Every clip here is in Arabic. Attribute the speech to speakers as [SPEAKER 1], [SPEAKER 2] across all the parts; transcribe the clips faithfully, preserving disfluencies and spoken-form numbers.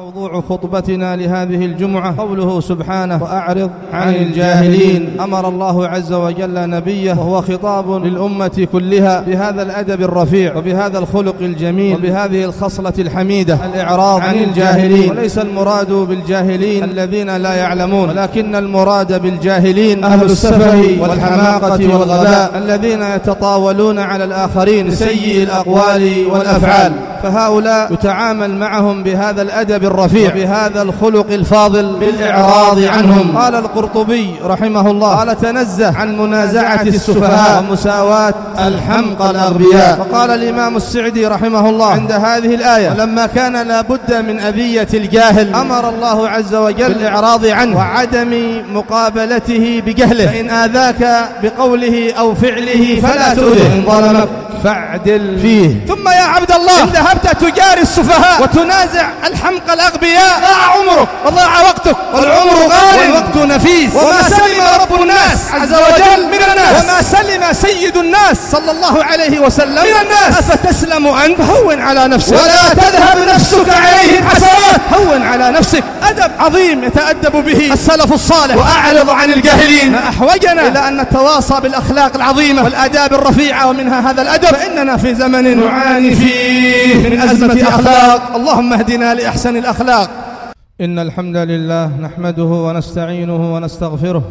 [SPEAKER 1] موضوع خطبتنا لهذه الجمعة قوله سبحانه: وأعرض عن الجاهلين. أمر الله عز وجل نبيه وهو خطاب للأمة كلها بهذا الأدب الرفيع وبهذا الخلق الجميل وبهذه الخصلة الحميدة، الإعراض عن الجاهلين. وليس المراد بالجاهلين الذين لا يعلمون، ولكن المراد بالجاهلين أهل السفه والحماقة والغباء الذين يتطاولون على الآخرين بسيء الأقوال والأفعال، فهؤلاء يتعامل معهم بهذا الأدب الرفيع بهذا الخلق الفاضل بالإعراض عنهم. قال القرطبي رحمه الله: قال: تنزه عن منازعة السفهاء ومساواة الحمقى الأغبياء. وقال الإمام السعدي رحمه الله عند هذه الآية: ولما كان لا بد من أذية الجاهل أمر الله عز وجل بالإعراض عنه وعدم مقابلته بجهله، فإن آذاك بقوله أو فعله فلا تؤذه، إن ظلمك فاعدل فيه. ثم يا عبد الله، إن ذهبت تجاري السفهاء وتنازع الحمقى الأغبياء ضاع عمرك وضاع وقتك، والعمر غال والوقت نفيس، وما سلم رب الناس عز وجل من الناس، وما سلم سيد الناس صلى الله عليه وسلم من الناس. أفتسلم أنت؟ هون على نفسك، ولا تذهب نفسك عليهم حسرات، هون على نفسك. أدب عظيم يتأدب به السلف الصالح. وأعرض عن الجاهلين. ما أحوجنا إلى أن نتواصى بالأخلاق العظيمة والآداب الرفيعة، ومنها هذا الأدب، فإننا في زمن نعاني فيه من أزمة أخلاق. اللهم اهدنا لأحسن الأخلاق. إن الحمد لله نحمده ونستعينه ونستغفره،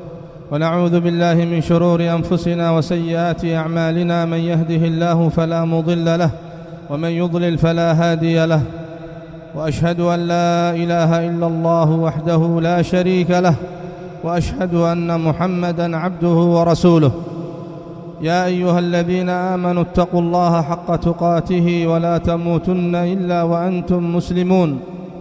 [SPEAKER 1] ونعوذ بالله من شرور أنفسنا وسيئات أعمالنا. من يهده الله فلا مضل له، ومن يضلل فلا هادي له. وأشهد أن لا إله إلا الله وحده لا شريك له، وأشهد أن محمدًا عبده ورسوله. يا أيها الذين آمنوا اتقوا الله حق تقاته ولا تموتن إلا وأنتم مسلمون.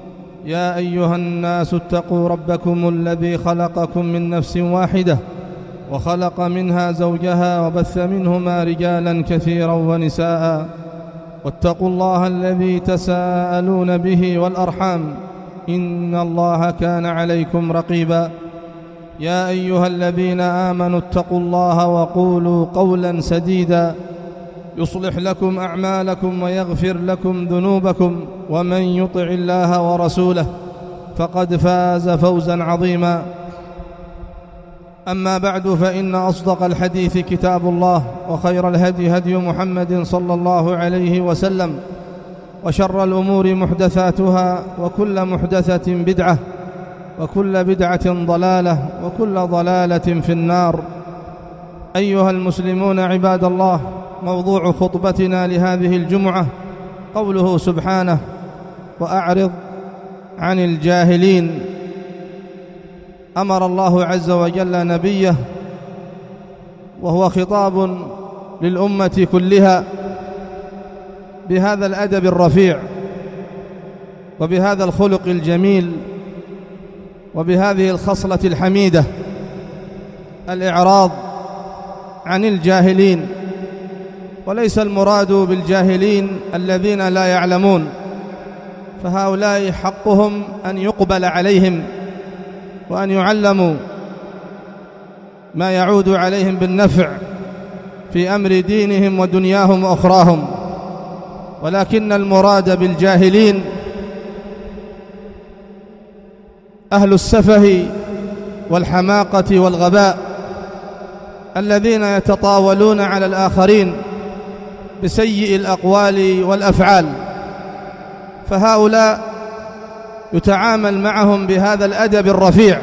[SPEAKER 1] يا أيها الناس اتقوا ربكم الذي خلقكم من نفس واحدة، وخلق منها زوجها، وبث منهما رجالا كثيرا ونساء. واتقوا الله الذي تساءلون به والأرحام، إن الله كان عليكم رقيبا. يا أيها الذين آمنوا اتقوا الله وقولوا قولا سديدا يصلح لكم أعمالكم ويغفر لكم ذنوبكم، ومن يطع الله ورسوله فقد فاز فوزا عظيما. أما بعد، فإن أصدق الحديث كتاب الله، وخير الهدي هدي محمد صلى الله عليه وسلم، وشر الأمور محدثاتها، وكل محدثة بدعة، وكل بدعة ضلالة، وكل ضلالة في النار. أيها المسلمون عباد الله، موضوع خطبتنا لهذه الجمعة قوله سبحانه: وأعرض عن الجاهلين. أمر الله عز وجل نبيه وهو خطاب للأمة كلها بهذا الأدب الرفيع وبهذا الخلق الجميل وبهذه الخصلة الحميدة، الإعراض عن الجاهلين. وليس المراد بالجاهلين الذين لا يعلمون، فهؤلاء حقهم أن يقبل عليهم وأن يعلموا ما يعود عليهم بالنفع في أمر دينهم ودنياهم وأخراهم. ولكن المراد بالجاهلين أهل السفه والحماقة والغباء الذين يتطاولون على الآخرين بسيء الأقوال والأفعال، فهؤلاء يتعامل معهم بهذا الأدب الرفيع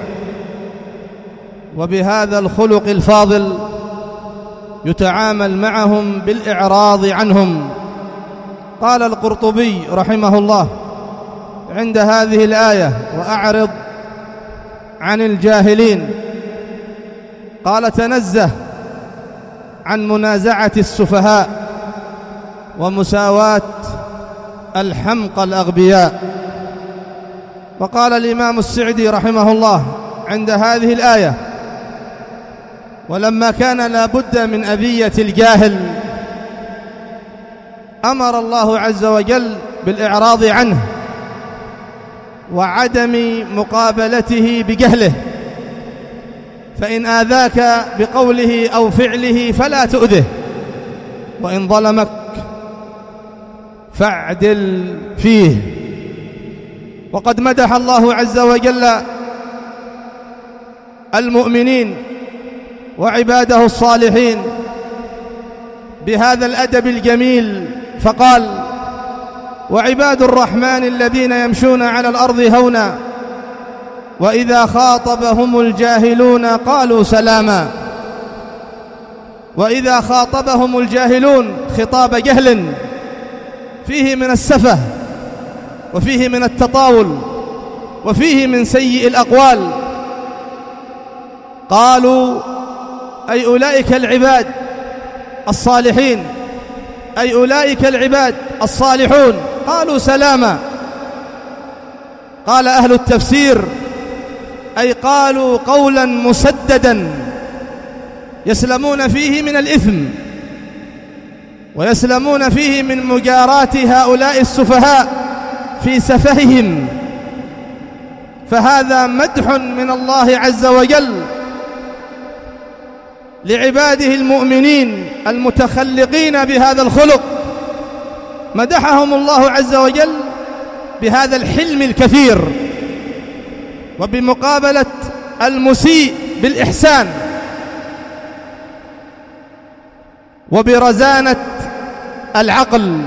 [SPEAKER 1] وبهذا الخلق الفاضل، يتعامل معهم بالإعراض عنهم. قال القرطبي رحمه الله عند هذه الآية: وأعرض عن الجاهلين. قال: تنزه عن منازعة السفهاء ومساواة الحمقى الأغبياء. وقال الإمام السعدي رحمه الله عند هذه الآية: ولما كان لا بد من أذية الجاهل أمر الله عز وجل بالإعراض عنه وعدم مقابلته بجهله، فإن آذاك بقوله أو فعله فلا تؤذه، وإن ظلمك فاعدل فيه. وقد مدح الله عز وجل المؤمنين وعباده الصالحين بهذا الأدب الجميل فقال: وعباد الرحمن الذين يمشون على الأرض هونا وإذا خاطبهم الجاهلون قالوا سلاما. وإذا خاطبهم الجاهلون خطاب جهل فيه من السفه وفيه من التطاول وفيه من سيء الأقوال قالوا، أي أولئك العباد الصالحين، أي أولئك العباد الصالحون، قالوا سلاما. قال أهل التفسير: أي قالوا قولا مسددا يسلمون فيه من الإثم ويسلمون فيه من مجاراة هؤلاء السفهاء في سفههم. فهذا مدح من الله عز وجل لعباده المؤمنين المتخلقين بهذا الخلق، مدحهم الله عز وجل بهذا الحلم الكثير وبمقابلة المسيء بالإحسان وبرزانة العقل.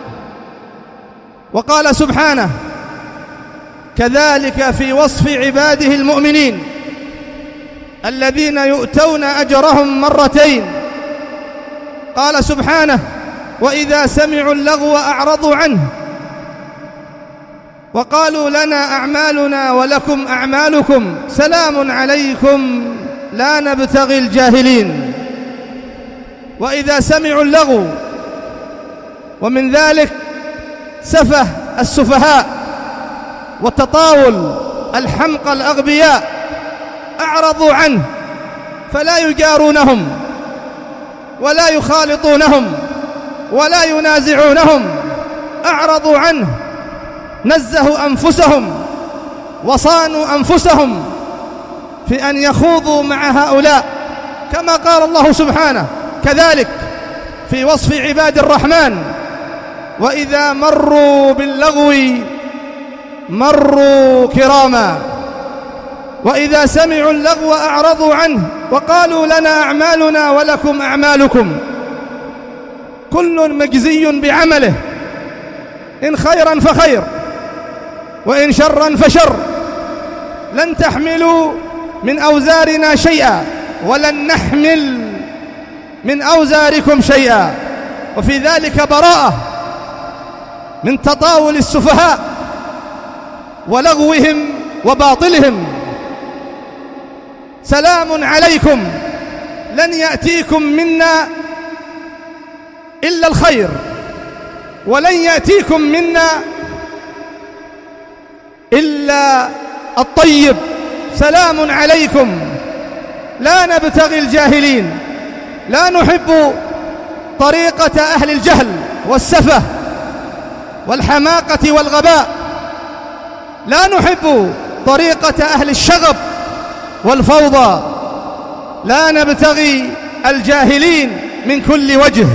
[SPEAKER 1] وقال سبحانه كذلك في وصف عباده المؤمنين الذين يؤتون أجرهم مرتين، قال سبحانه وإذا سمعوا اللغو أعرضوا عنه وقالوا لنا أعمالنا ولكم أعمالكم سلام عليكم لا نبتغي الجاهلين. وإذا سمعوا اللغو، ومن ذلك سفه السفهاء والتطاول الحمقى الأغبياء، أعرضوا عنه فلا يجارونهم ولا يخالطونهم ولا ينازعونهم، أعرضوا عنه، نزهوا أنفسهم وصانوا أنفسهم في أن يخوضوا مع هؤلاء، كما قال الله سبحانه كذلك في وصف عباد الرحمن وإذا مروا باللغو مروا كراما. وإذا سمعوا اللغو أعرضوا عنه وقالوا لنا أعمالنا ولكم أعمالكم، كل مجزي بعمله، إن خيرا فخير وإن شرا فشر، لن تحملوا من أوزارنا شيئا ولن نحمل من أوزاركم شيئا. وفي ذلك براءة من تطاول السفهاء ولغوهم وباطلهم. سلام عليكم، لن يأتيكم منا إلا الخير ولن يأتيكم منا إلا الطيب. سلام عليكم، لا نبتغي الجاهلين، لا نحب طريقة أهل الجهل والسفه والحماقة والغباء، لا نحب طريقة أهل الشغب والفوضى، لا نبتغي الجاهلين من كل وجه.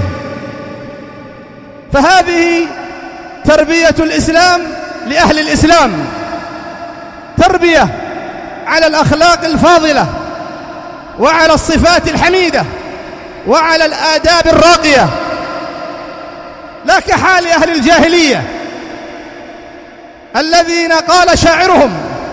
[SPEAKER 1] فهذه تربية الإسلام لأهل الإسلام، تربية على الأخلاق الفاضلة وعلى الصفات الحميدة وعلى الآداب الراقية، لا كحال أهل الجاهلية الذين قال شاعرهم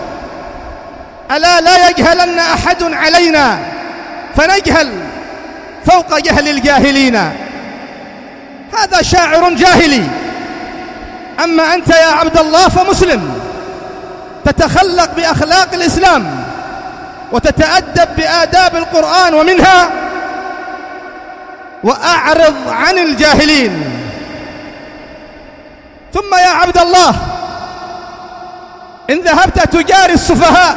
[SPEAKER 1] ألا لا يجهلن أحد علينا فنجهل فوق جهل الجاهلين. هذا شاعر جاهلي. أما أنت يا عبد الله فمسلم، تتخلق بأخلاق الإسلام وتتأدب بآداب القرآن ومنها وأعرض عن الجاهلين. ثم يا عبد الله إن ذهبت تجاري السفهاء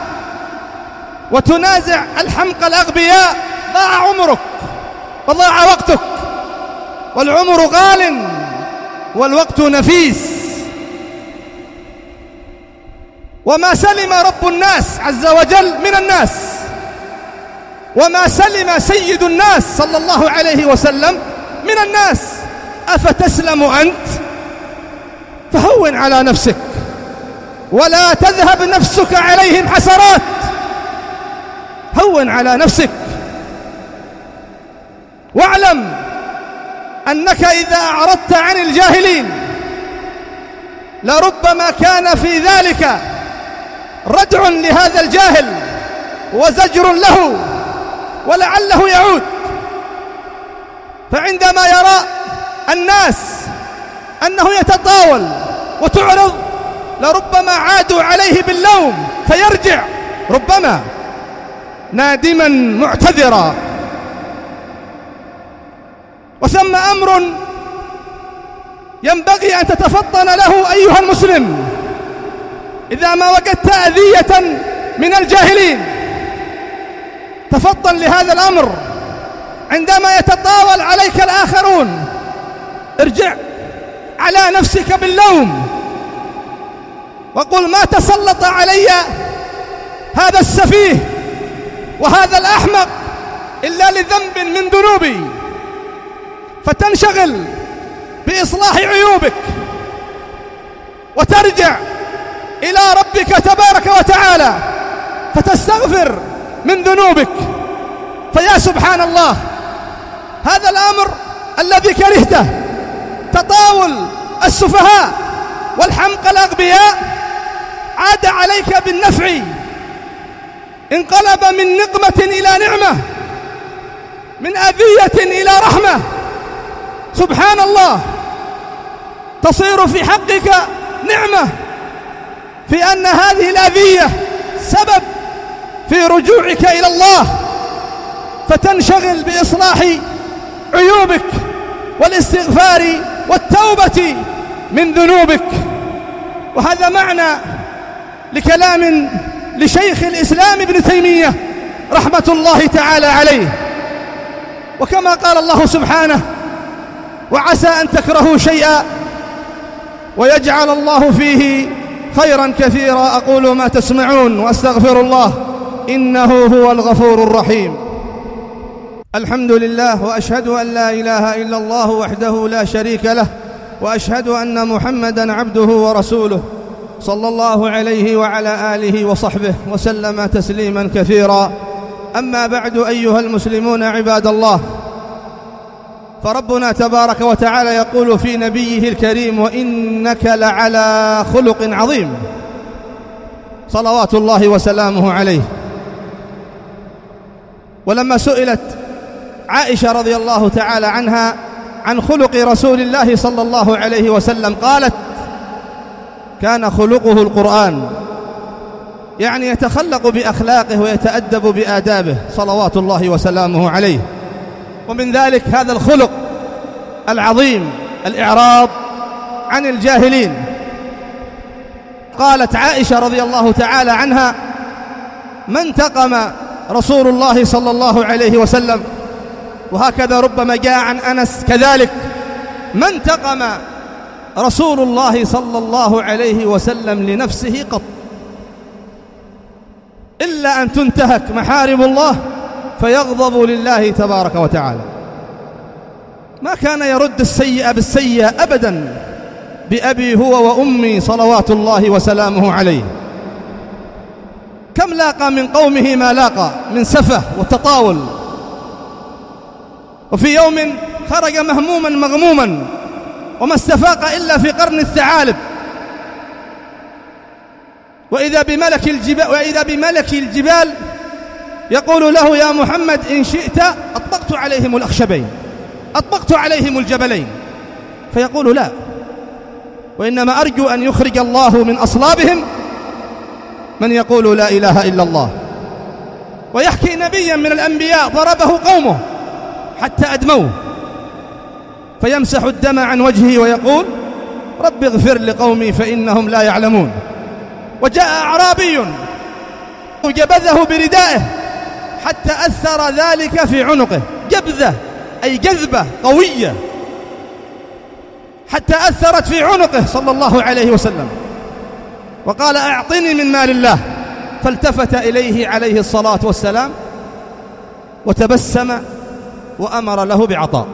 [SPEAKER 1] وتنازع الحمقى الأغبياء ضاع عمرك وضاع وقتك، والعمر غال والوقت نفيس. وما سلم رب الناس عز وجل من الناس، وما سلم سيد الناس صلى الله عليه وسلم من الناس. أفتسلم أنت؟ فهون على نفسك ولا تذهب نفسك عليهم حسرات. هون على نفسك، واعلم أنك إذا أعرضت عن الجاهلين لربما كان في ذلك ردع لهذا الجاهل وزجر له ولعله يعود. فعندما يرى الناس أنه يتطاول وتعرض لربما عادوا عليه باللوم فيرجع ربما نادما معتذرا. وثم أمر ينبغي أن تتفطن له أيها المسلم إذا ما وجدت أذية من الجاهلين. تفطن لهذا الأمر. عندما يتطاول عليك الآخرون ارجع على نفسك باللوم وقل ما تسلط علي هذا السفيه وهذا الأحمق إلا لذنب من ذنوبي، فتنشغل بإصلاح عيوبك وترجع إلى ربك تبارك وتعالى فتستغفر من ذنوبك. فيا سبحان الله، هذا الأمر الذي كرهته، تطاول السفهاء والحمق الأغبياء، عاد عليك بالنفع، انقلب من نقمة إلى نعمة، من أذية إلى رحمة. سبحان الله، تصير في حقك نعمة في أن هذه الأذية سبب في رجوعك إلى الله، فتنشغل بإصلاح عيوبك والاستغفار والتوبة من ذنوبك. وهذا معنى لكلام لشيخ الإسلام ابن تيمية رحمة الله تعالى عليه. وكما قال الله سبحانه: وعسى أن تكرهوا شيئا ويجعل الله فيه خيرا كثيرا. أقول ما تسمعون وأستغفر الله إنه هو الغفور الرحيم. الحمد لله، وأشهد أن لا إله إلا الله وحده لا شريك له، وأشهد أن محمدا عبده ورسوله صلى الله عليه وعلى آله وصحبه وسلم تسليما كثيرا. أما بعد، أيها المسلمون عباد الله، فربنا تبارك وتعالى يقول في نبيه الكريم: وإنك لعلى خلق عظيم، صلوات الله وسلامه عليه. ولما سئلت عائشة رضي الله تعالى عنها عن خلق رسول الله صلى الله عليه وسلم قالت: كان خلقه القرآن، يعني يتخلق بأخلاقه ويتأدب بآدابه صلوات الله وسلامه عليه. ومن ذلك هذا الخلق العظيم، الإعراض عن الجاهلين. قالت عائشة رضي الله تعالى عنها: ما انتقم رسول الله صلى الله عليه وسلم، وهكذا ربما جاء عن أنس كذلك: ما انتقم رسول الله صلى الله عليه وسلم لنفسه قط، إلا أن تنتهك محارم الله فيغضب لله تبارك وتعالى. ما كان يرد السيئة بالسيئة أبدا، بأبي هو وأمي صلوات الله وسلامه عليه. كم لاقى من قومه ما لاقى من سفه وتطاول، وفي يوم خرج مهموما مغموما وما استفاق إلا في قرن الثعالب، وإذا بملك الجبال, وإذا بملك الجبال يقول له: يا محمد إن شئت أطبقت عليهم الأخشبين، أطبقت عليهم الجبلين. فيقول: لا، وإنما أرجو أن يخرج الله من أصلابهم من يقول لا إله إلا الله. ويحكي نبيا من الأنبياء ضربه قومه حتى أدموه، فيمسح الدم عن وجهه ويقول: رب اغفر لقومي فإنهم لا يعلمون. وجاء أعرابي وجبذه بردائه حتى أثر ذلك في عنقه، جبذة أي جذبة قوية، حتى أثرت في عنقه صلى الله عليه وسلم، وقال: أعطني من مال الله. فالتفت إليه عليه الصلاة والسلام وتبسم وأمر له بعطاء.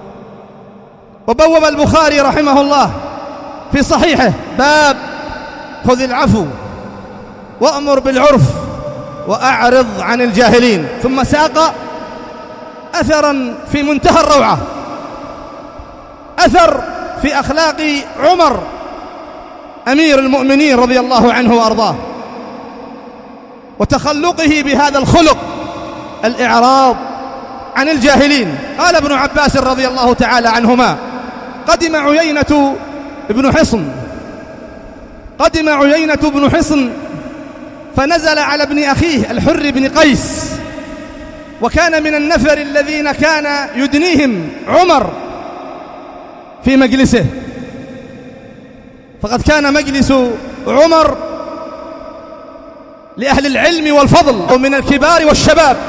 [SPEAKER 1] وبوب البخاري رحمه الله في صحيحه باب خذ العفو وأمر بالعرف وأعرض عن الجاهلين. ثم ساق أثرا في منتهى الروعة، أثر في أخلاق عمر أمير المؤمنين رضي الله عنه وأرضاه وتخلقه بهذا الخلق، الإعراض عن الجاهلين. قال ابن عباس رضي الله تعالى عنهما: قدم عيينة بن حصن قدم عيينة بن حصن فنزل على ابن أخيه الحر بن قيس، وكان من النفر الذين كان يدنيهم عمر في مجلسه، فقد كان مجلس عمر لأهل العلم والفضل ومن الكبار والشباب.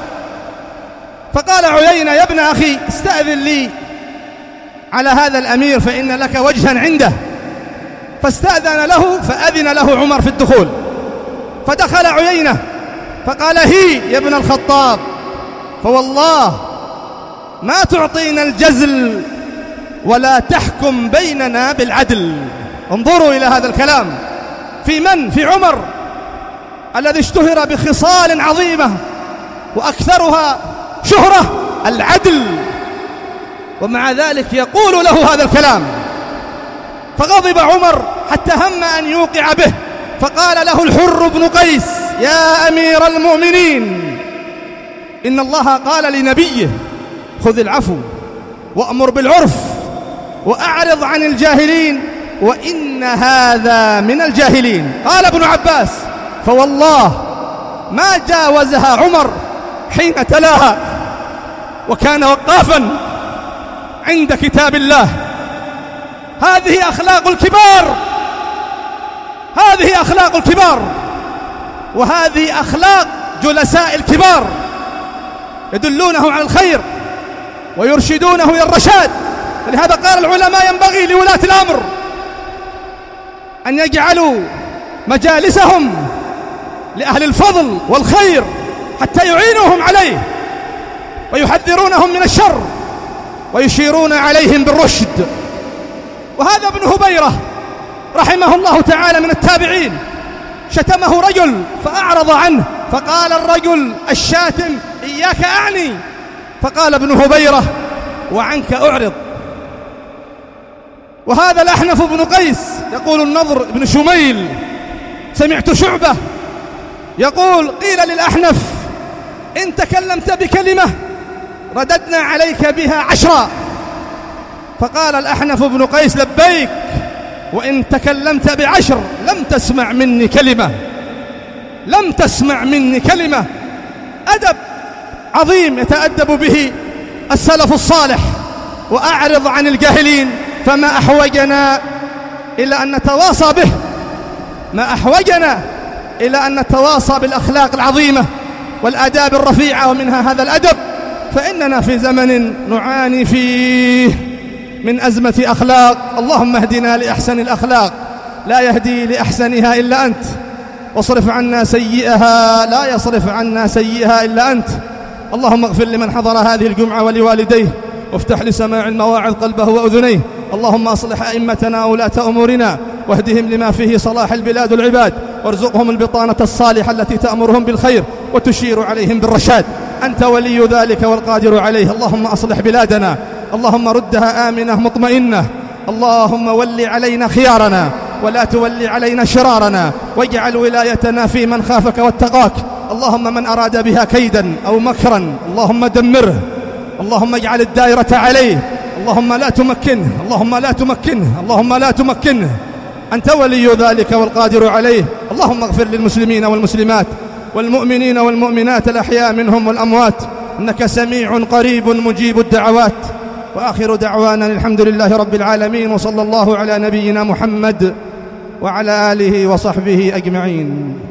[SPEAKER 1] فقال عيينة: يا ابن أخي استأذن لي على هذا الأمير فإن لك وجها عنده. فاستأذن له فأذن له عمر في الدخول، فدخل عيينة فقال: هي يا ابن الخطاب، فوالله ما تعطينا الجزل ولا تحكم بيننا بالعدل. انظروا إلى هذا الكلام في من؟ في عمر الذي اشتهر بخصال عظيمة وأكثرها شهرة العدل، ومع ذلك يقول له هذا الكلام. فغضب عمر حتى هم أن يوقع به، فقال له الحر بن قيس: يا أمير المؤمنين، إن الله قال لنبيه: خذ العفو وأمر بالعرف وأعرض عن الجاهلين، وإن هذا من الجاهلين. قال ابن عباس: فوالله ما جاوزها عمر حين تلاها وكان وقافا عند كتاب الله. هذه أخلاق الكبار، هذه أخلاق الكبار، وهذه أخلاق جلساء الكبار، يدلونه على الخير ويرشدونه إلى الرشاد. لهذا قال العلماء: ينبغي لولاة الأمر أن يجعلوا مجالسهم لأهل الفضل والخير حتى يعينوهم عليه ويحذرونهم من الشر ويشيرون عليهم بالرشد. وهذا ابن هبيرة رحمه الله تعالى من التابعين، شتمه رجل فأعرض عنه، فقال الرجل الشاتم: إياك أعني. فقال ابن هبيرة: وعنك أعرض. وهذا الأحنف بن قيس، يقول النضر بن شميل: سمعت شعبة يقول: قيل للأحنف: إن تكلمت بكلمة رددنا عليك بها عشرا. فقال الأحنف بن قيس: لبيك، وإن تكلمت بعشر لم تسمع مني كلمة، لم تسمع مني كلمة. أدب عظيم يتأدب به السلف الصالح. وأعرض عن الجاهلين، فما أحوجنا إلى أن نتواصى به، ما أحوجنا إلى أن نتواصى بالأخلاق العظيمة والآداب الرفيعة، ومنها هذا الأدب. فإننا في زمن نعاني فيه من أزمة أخلاق. اللهم اهدنا لأحسن الأخلاق، لا يهدي لأحسنها إلا أنت، واصرف عنا سيئها، لا يصرف عنا سيئها إلا أنت. اللهم اغفر لمن حضر هذه الجمعة ولوالديه، وافتح لسماع المواعظ قلبه وأذنيه. اللهم أصلح أئمتنا وولاة أمورنا، واهدهم لما فيه صلاح البلاد والعباد، وارزقهم البطانة الصالحة التي تأمرهم بالخير وتشير عليهم بالرشاد. أنت ولي ذلك والقادر عليه. اللهم أصلح بلادنا، اللهم ردها آمنة مطمئنة. اللهم ول علينا خيارنا ولا تولي علينا شرارنا، واجعل ولايتنا في من خافك واتقاك. اللهم من أراد بها كيدا أو مكرا اللهم دمره، اللهم اجعل الدائرة عليه، اللهم لا تمكنه، اللهم لا تمكنه، اللهم لا تمكنه. أنت ولي ذلك والقادر عليه. اللهم اغفر للمسلمين والمسلمات والمؤمنين والمؤمنات الأحياء منهم والأموات، إنك سميع قريب مجيب الدعوات. وآخر دعوانا الحمد لله رب العالمين، وصلى الله على نبينا محمد وعلى آله وصحبه أجمعين.